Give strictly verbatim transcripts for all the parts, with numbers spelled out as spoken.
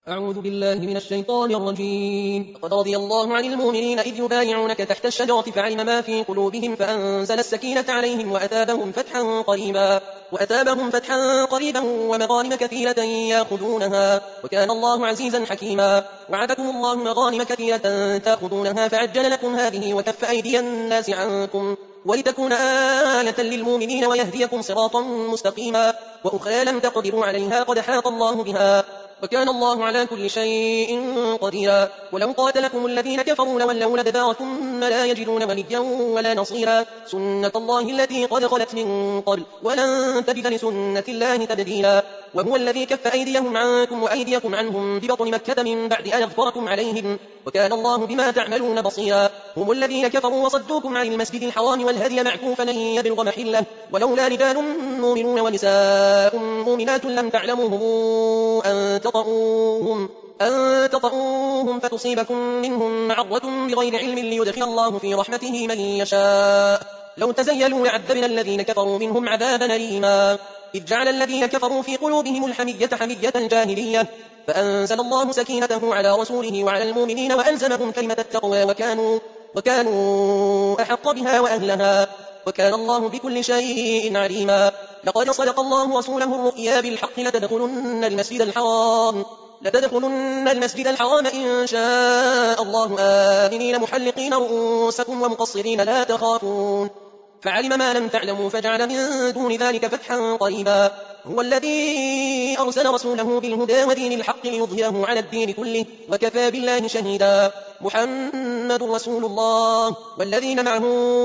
أعوذ بالله من الشيطان الرجيم. لقد رضي الله عن المؤمنين إذ يبايعونك تحت الشجرة فعلم ما في قلوبهم فأنزل السكينة عليهم وأثابهم فتحا قريبا وأثابهم فتحا قريبا ومغانم كثيرة يأخذونها وكان الله عزيزا حكيما. وعدكم الله مغانم كثيرة تأخذونها فعجل لكم هذه وكف أيدي الناس عنكم ولتكون آية للمؤمنين ويهديكم صراطا مستقيما. وأخرى لم تقدروا عليها قد حاط الله بها وكان الله على كل شيء قديرا. ولو قاتلكم الذين كفروا لولوا الأدبار ثم لا يجدون وليا ولا نصيرا. سنة الله التي قد خلت من قبل ولن تجد لسنة الله تبديلا. وهو الذي كف أيديهم عنكم وأيديكم عنهم ببطن مكة من بعد أن يظفركم عليهم وكان الله بما تعملون بصيرا. هم الذين كفروا وصدوكم عن المسجد الحرام والهدي معكوفا أن يبلغ محله ولولا رجال مؤمنون ونساء مؤمنات لم تعلموهم أن تطؤوهم أن تطؤوهم فتصيبكم منهم معرة بغير علم ليدخل الله في رحمته من يشاء. لو تزيلوا لعذبنا الذين كفروا منهم عذابا أليما. إذ جعل الذين كفروا في قلوبهم الحمية حمية الجاهلية فأنزل الله سكينته على رسوله وعلى المؤمنين وألزمهم كلمة التقوى وكانوا, وكانوا أحق بها وأهلها وكان الله بكل شيء عليما. لقد صدق الله رسوله الرؤيا بالحق لتدخلن المسجد الحرام لتدخلن المسجد الحرام إن شاء الله آمنين محلقين رؤوسكم ومقصرين لا تخافون فعلم ما لم تعلموا فجعل من دون ذلك فتحا قريبا. هو الذي أرسل رسوله بالهدى ودين الحق ليظهره على الدين كله وكفى بالله شهيدا. محمد رسول الله والذين معه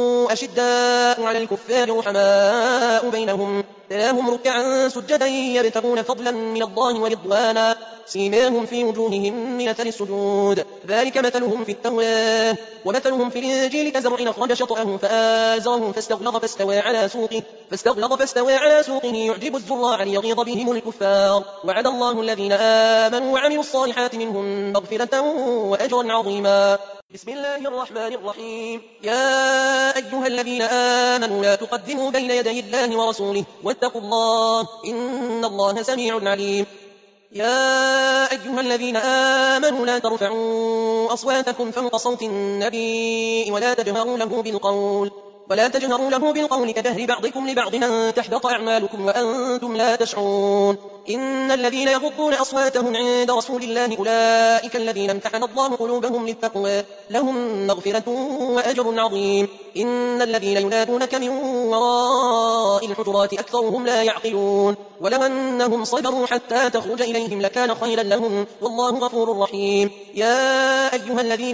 أشداء على الكفار رحماء بينهم تراهم ركعا سجدا يبتغون فضلا من الله ورضوانا سيماهم في وجوههم من أثر السجود ذلك مثلهم في التوراة ومثلهم في الإنجيل كزرع أخرج شطأه فآزره فاستغلظ فاستوى على سوقه فاستغلظ فاستوى على سوقه يعجب الزراع ليغيظ بهم الكفار. وعد الله الذين آمنوا وعملوا الصالحات منهم مغفرة وأجرا عظيما. بسم الله الرحمن الرحيم. يا أيها الذين آمنوا لا تقدموا بين يدي الله ورسوله واتقوا الله إن الله سميع عليم. يا أيها الذين آمنوا لا ترفعوا أصواتكم فوق صوت النبي ولا تجهروا له بالقول ولا تجهروا له بالقول كجهر بعضكم لبعض أن تحبط أعمالكم وأنتم لا تشعرون. إن الذين يغضون أصواتهم عند رسول الله أولئك الذين امتحن الله قلوبهم للتقوى لهم مغفرة وأجر عظيم. إن الذين ينادونك من وراء الحجرات أكثرهم لا يعقلون ولو أنهم صبروا حتى تخرج إليهم لكان خيرا لهم والله غفور رحيم. يا أيها الذين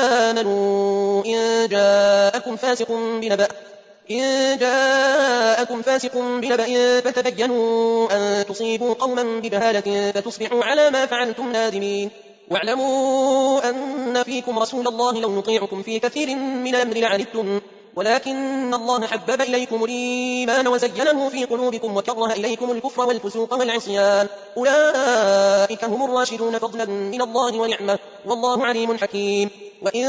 آمنوا إن جاءكم فاسق بنبأ إن جاءكم فاسق بنبأ فتبينوا أن تصيبوا قوما بجهالة فتصبحوا على ما فعلتم نادمين. واعلموا أن فيكم رسول الله لو يطيعكم في كثير من الأمر لعنتم ولكن الله حبب إليكم الإيمان وزينه في قلوبكم وكره إليكم الكفر والفسوق والعصيان أولئك هم الراشدون فضلا من الله ونعمة والله عليم حكيم. وإن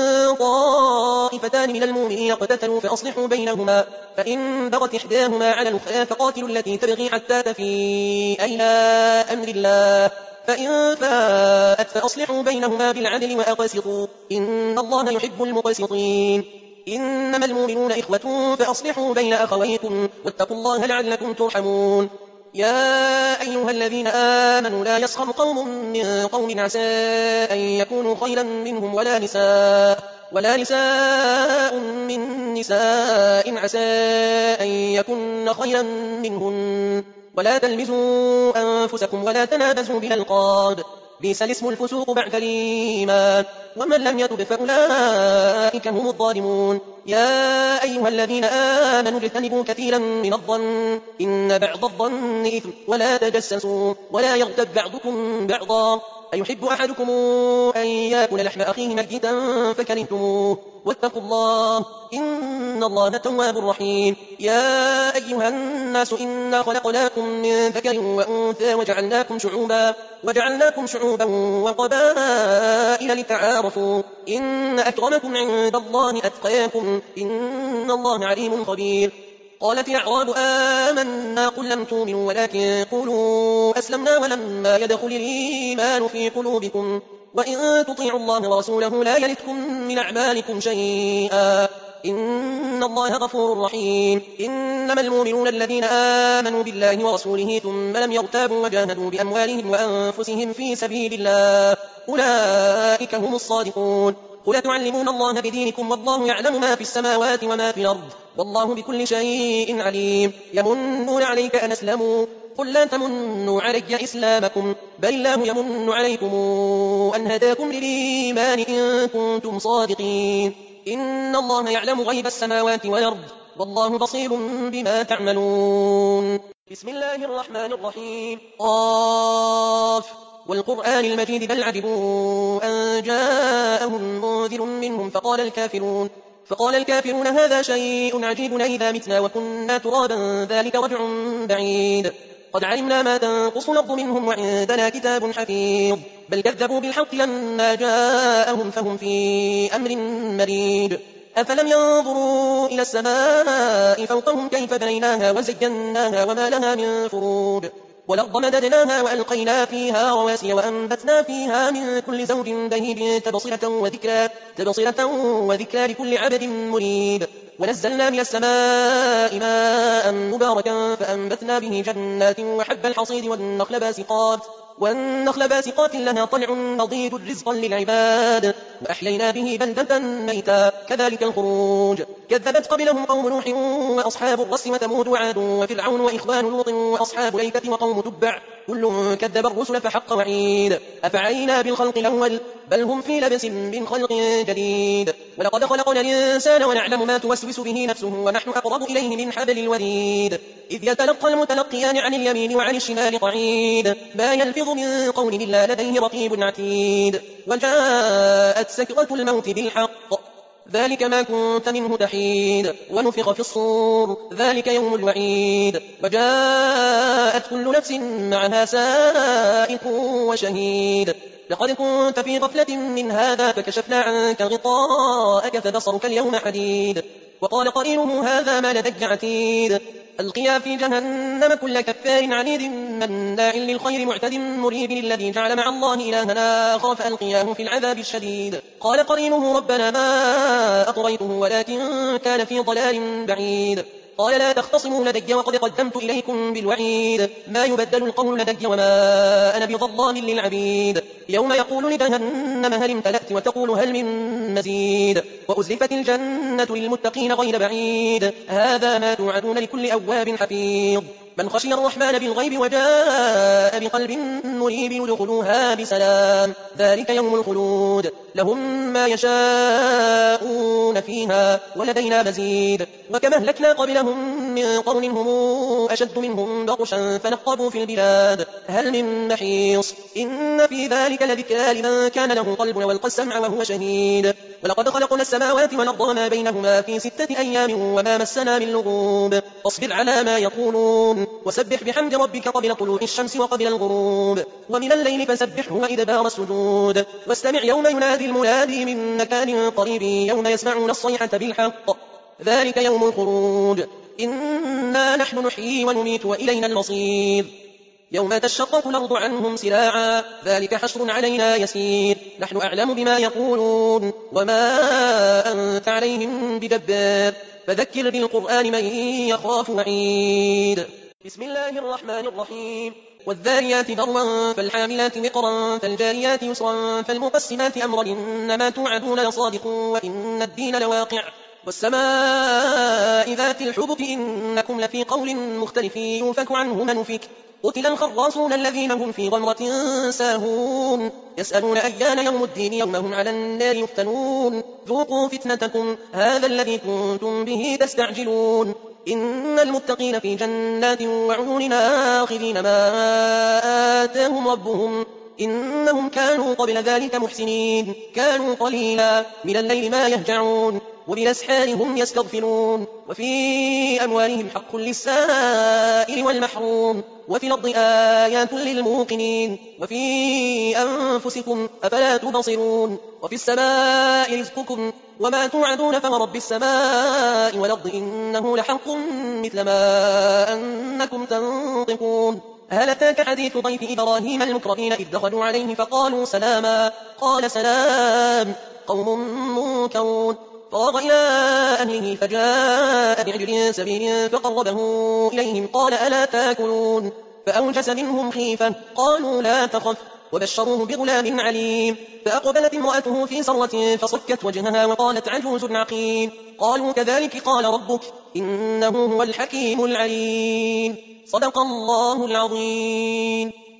طائفتان من المؤمنين اقتتلوا فأصلحوا بينهما فإن بغت إحداهما على الأخرى فقاتلوا التي تبغي حتى تفيء إلى أمر الله فإن فاءت فأصلحوا بينهما بالعدل وأقسطوا إن الله يحب المقسطين. إنما المؤمنون إخوة فأصلحوا بين أخويكم واتقوا الله لعلكم ترحمون. يا أيها الذين آمنوا لا يسخر قوم من قوم عسى أن يكونوا خيرا منهم ولا نساء ولا نساء من نساء عسى أن يكن خيرا منهن ولا تلمزوا أنفسكم ولا تنابزوا بالألقاب بئس الاسم الفسوق بعد الإيمان ومن لم يتب فأولئك هم الظالمون. يا أيها الذين آمنوا اجتنبوا كثيرا من الظن إن بعض الظن إثم ولا تجسسوا ولا يغتب بعضكم بعضا أيحب أحدكم أن يأكل لحم أخيه ميتا فكرهتموه واتقوا الله إن الله تواب رحيم. يا أيها الناس إنا خلقناكم من ذكر وأنثى وجعلناكم شعوبا وجعلناكم شعوبا وقبائل لتعارفوا إن أكرمكم عند الله أتقاكم إن الله عليم خبير. قالت الأعراب آمنا قل لم تؤمنوا ولكن قولوا أسلمنا ولما يدخل الإيمان في قلوبكم وإن تطيعوا الله ورسوله لا يلتكم من أعمالكم شيئا إن الله غفور رحيم. إنما المؤمنون الذين آمنوا بالله ورسوله ثم لم يرتابوا وجاهدوا بأموالهم وأنفسهم في سبيل الله أولئك هم الصادقون. قل تعلمون الله بدينكم والله يعلم ما في السماوات وما في الأرض والله بكل شيء عليم. يمنون عليك أن أسلموا قل لا تمنوا علي إسلامكم بل الله يمن عليكم أن هداكم للإيمان إن كنتم صادقين. إن الله يعلم غيب السماوات والأرض والله بصير بما تعملون. بسم الله الرحمن الرحيم. قاف والقرآن المجيد بل عجبوا أن جاءهم منذر منهم فقال الكافرون فقال الكافرون هذا شيء عجيب أئذا متنا وكنا ترابا ذلك رجع بعيد. قد علمنا ما تنقص الأرض منهم وعندنا كتاب حفيظ بل كذبوا بالحق لما جاءهم فهم في أمر مريد. أفلم ينظروا إلى السماء فوقهم كيف بنيناها وزيناها وما لها من فروج والأرض مددناها وألقينا فيها رواسي وأنبتنا فيها من كل زوج بهيج تبصرة وذكرى, تبصرة وذكرى لكل عبد مريد. ونزلنا من السماء ماء مباركا فأنبتنا به جنات وحب الحصيد والنخل باسقات والنخل باسقات لها طلع نضيد رزقا للعباد وأحيينا به بلدة ميتا كذلك الخروج. كذبت قبلهم قوم نوح وأصحاب الرس وثمود وعاد وفرعون وإخوان لوط وأصحاب الأيكة وقوم تبع كل كذب الرسل فحق وعيد. أفعينا بالخلق الأول بل هم في لبس من خلق جديد. ولقد خلقنا الإنسان ونعلم ما توسوس به نفسه ونحن أقرب إليه من حبل الوريد. إذ يتلقى المتلقيان عن اليمين وعن الشمال قعيد ما يلفظ من قول إلا لديه رقيب عتيد. وجاءت سكرة الموت بالحق ذلك ما كنت منه تحيد. ونفخ في الصور ذلك يوم الوعيد. وجاءت كل نفس معها سائق وشهيد. لقد كنت في غفلة من هذا فكشفنا عنك غطاءك فبصرك اليوم حديد. وقال قرينه هذا ما لدي عتيد. ألقيا في جهنم كل كفار عنيد مناع للخير معتد مريب الذي جعل مع الله إلها آخر فألقياه في العذاب الشديد. قال قرينه ربنا ما أطغيته ولكن كان في ضلال بعيد. قال لا تختصموا لدي وقد قدمت إليكم بالوعيد ما يبدل القول لدي وما أنا بظلام للعبيد. يوم يقول لجهنم هل امتلأت وتقول هل من مزيد. وأزلفت الجنة للمتقين غير بعيد هذا ما توعدون لكل أواب حفيظ. من خشي الرحمن بالغيب وجاء بقلب منيب يدخلوها بسلام ذلك يوم الخلود لهم ما يشاءون فيها ولدينا مزيد. وكما أهلكنا قبلهم من قرن هم أشد منهم بطشا فنقبوا في البلاد هل من محيص. إن في ذلك لذكرى لمن كان له قلب والقى السمع وهو شهيد. ولقد خلقنا السماوات والأرض وما بينهما في ستة أيام وما مسنا من لغوب. فاصبر على ما يقولون وسبح بحمد ربك قبل طلوع الشمس وقبل الغروب ومن الليل فسبحه وإدبار السجود. واستمع يوم ينادي المنادي من مكان قريب يوم يسمعون الصيحة بالحق ذلك يوم الخروج. إنا نحن نحيي ونميت وإلينا المصير. يوم تشقق الأرض عنهم سراعا ذلك حشر علينا يسير. نحن أعلم بما يقولون وما أنت عليهم بجبار فذكر بالقرآن من يخاف وعيد. بسم الله الرحمن الرحيم. والذاريات ذروا فالحاملات وقرا فالجاريات يسرا فالمقسمات أمرا إنما توعدون لصادق وإن الدين لواقع. والسماء ذات الحبك إنكم لفي قول مختلف يؤفك عنه من أفك. قتل الخراصون الذين هم في غمرة ساهون يسألون أيان يوم الدين يوم هم على النار يفتنون ذوقوا فتنتكم هذا الذي كنتم به تستعجلون. إن المتقين في جنات وعيون آخذين ما آتاهم ربهم إنهم كانوا قبل ذلك محسنين. كانوا قليلا من الليل ما يهجعون وبالأسحار هم يستغفرون. وفي أموالهم حق للسائل والمحروم وفي الأرض آيات للموقنين وفي أنفسكم أفلا تبصرون. وفي السماء رزقكم وما توعدون فورب السماء والأرض إنه لحق مثل ما أنكم تنطقون. هل أتاك حديث ضيف إبراهيم المكرمين إذ دخلوا عليه فقالوا سلاما قال سلام قوم منكرون. فراغ إلى أهله فجاء بعجل سمين فقربه إليهم قال ألا تاكلون فأوجس منهم خيفة قالوا لا تخف وبشروه بغلام عليم. فأقبلت امرأته في صرة فصكت وجهها وقالت عجوز عقيم. قالوا كذلك قال ربك إنه هو الحكيم العليم. صدق الله العظيم.